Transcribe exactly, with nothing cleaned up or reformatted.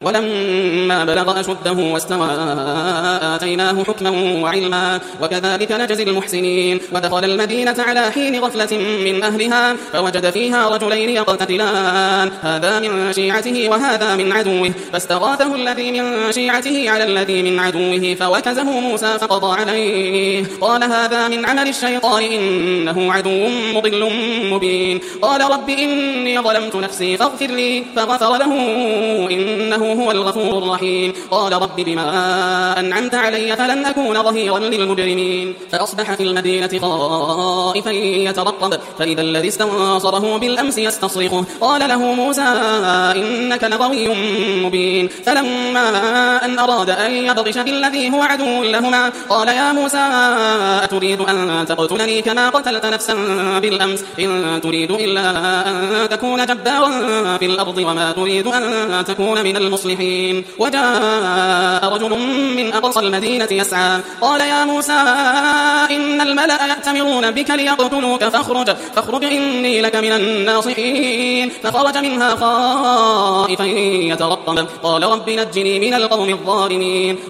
ولما بلغ أشده واستوى آتيناه حكما وعلما وكذلك نجزي المحسنين. ودخل المدينة على حين غفلة من أهلها فوجد فيها رجلين يقتتلان هذا من شيعته وهذا من عدوه فاستغاثه الذي من شيعته على الذي من عدوه فوكزه موسى فقضى عليه قال هذا من عمل الشيطان إنه عدو مضل مبين. قال رب إني ظلمت نفسي فاغفر لي فغفر له إنه هو الغفور الرحيم. قال رب بما أنعمت علي فلن أكون ظهيرا للمجرمين. فأصبح في المدينة خائفا يترقب فإذا الذي استنصره بالأمس يستصرخه قال له موسى إنك لغوي مبين. فلما أن أراد أن يبطش بالذي هو عدو لهما قال يا موسى أتريد أن تقتلني كما قتلت نفسا بالأمس إن تريد إلا أن تكون جبارا في الأرض وما تريد أن تكون من المصلحين. وجاء رجل من أقصى المدينة يسعى قال يا موسى إن الملأ يأتمرون بك ليقتلوك فاخرج, فاخرج إني لك من الناصحين. فخرج منها خائفا يترقب قال رب نجني من القوم الظالمين.